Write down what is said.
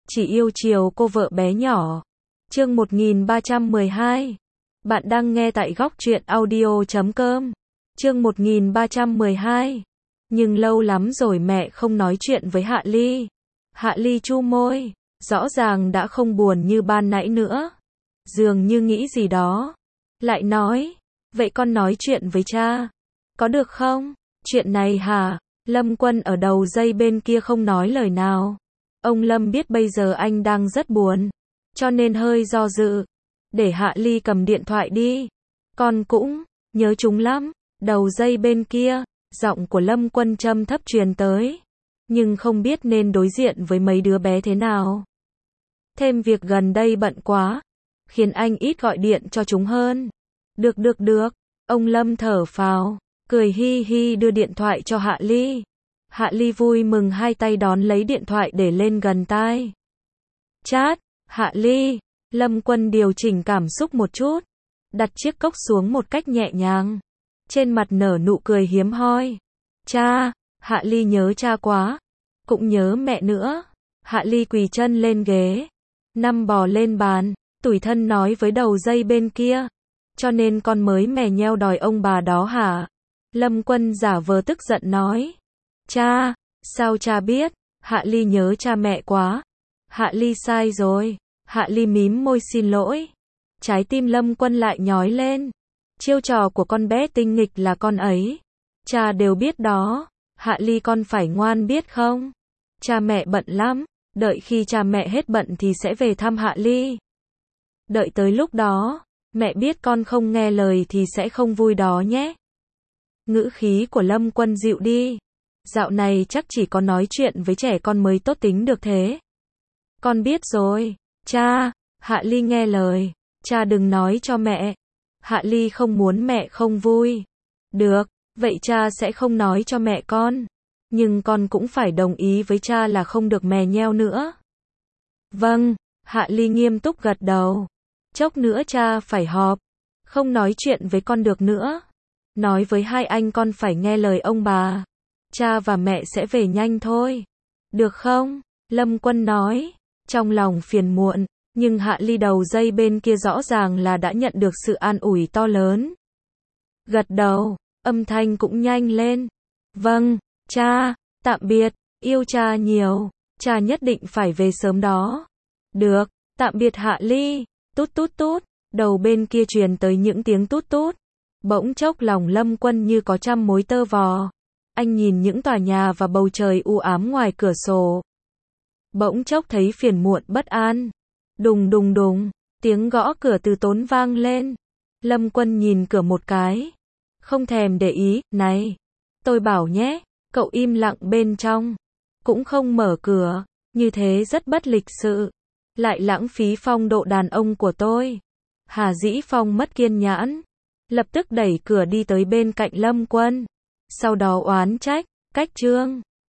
chỉ yêu chiều cô vợ bé nhỏ. Chương 1312. Bạn đang nghe tại góc truyện audio.com. Chương 1312. Nhưng lâu lắm rồi mẹ không nói chuyện với Hạ Ly. Hạ Ly chu môi, rõ ràng đã không buồn như ban nãy nữa. Dường như nghĩ gì đó. Lại nói, vậy con nói chuyện với cha. Có được không? Chuyện này hả? Lâm Quân ở đầu dây bên kia không nói lời nào. Ông Lâm biết bây giờ anh đang rất buồn, cho nên hơi do dự. Để Hạ Ly cầm điện thoại đi. Con cũng nhớ chúng lắm. Đầu dây bên kia, giọng của Lâm Quân trầm thấp truyền tới. Nhưng không biết nên đối diện với mấy đứa bé thế nào. Thêm việc gần đây bận quá, khiến anh ít gọi điện cho chúng hơn. Được. Ông Lâm thở phào, cười hi hi đưa điện thoại cho Hạ Ly. Hạ Ly vui mừng hai tay đón lấy điện thoại để lên gần tai. Chát, Hạ Ly. Lâm Quân điều chỉnh cảm xúc một chút, đặt chiếc cốc xuống một cách nhẹ nhàng. Trên mặt nở nụ cười hiếm hoi. Cha, Hạ Ly nhớ cha quá. Cũng nhớ mẹ nữa. Hạ Ly quỳ chân lên ghế, nằm bò lên bàn, tủi thân nói với đầu dây bên kia. Cho nên con mới mè nheo đòi ông bà đó hả? Lâm Quân giả vờ tức giận nói. Cha, sao cha biết? Hạ Ly nhớ cha mẹ quá. Hạ Ly sai rồi. Hạ Ly mím môi xin lỗi. Trái tim Lâm Quân lại nhói lên. Chiêu trò của con bé tinh nghịch là con ấy. Cha đều biết đó. Hạ Ly con phải ngoan biết không? Cha mẹ bận lắm. Đợi khi cha mẹ hết bận thì sẽ về thăm Hạ Ly. Đợi tới lúc đó, mẹ biết con không nghe lời thì sẽ không vui đó nhé. Ngữ khí của Lâm Quân dịu đi. Dạo này chắc chỉ có nói chuyện với trẻ con mới tốt tính được thế. Con biết rồi. Cha, Hạ Ly nghe lời. Cha đừng nói cho mẹ. Hạ Ly không muốn mẹ không vui. Được, vậy cha sẽ không nói cho mẹ con. Nhưng con cũng phải đồng ý với cha là không được mè nheo nữa. Vâng, Hạ Ly nghiêm túc gật đầu. Chốc nữa cha phải họp. Không nói chuyện với con được nữa. Nói với hai anh con phải nghe lời ông bà. Cha và mẹ sẽ về nhanh thôi. Được không? Lâm Quân nói. Trong lòng phiền muộn. Nhưng Hạ Ly đầu dây bên kia rõ ràng là đã nhận được sự an ủi to lớn. Gật đầu. Âm thanh cũng nhanh lên. Vâng, cha, tạm biệt. Yêu cha nhiều. Cha nhất định phải về sớm đó. Được, tạm biệt Hạ Ly. Tút tút tút. Đầu bên kia truyền tới những tiếng tút tút. Bỗng chốc lòng Lâm Quân như có trăm mối tơ vò. Anh nhìn những tòa nhà và bầu trời u ám ngoài cửa sổ. Bỗng chốc thấy phiền muộn bất an. Đùng đùng đùng. Tiếng gõ cửa từ tốn vang lên. Lâm Quân nhìn cửa một cái. Không thèm để ý. Này, tôi bảo nhé. Cậu im lặng bên trong. Cũng không mở cửa. Như thế rất bất lịch sự. Lại lãng phí phong độ đàn ông của tôi. Hà Dĩ Phong mất kiên nhẫn. Lập tức đẩy cửa đi tới bên cạnh Lâm Quân. Sau đó oán trách. Cách trương.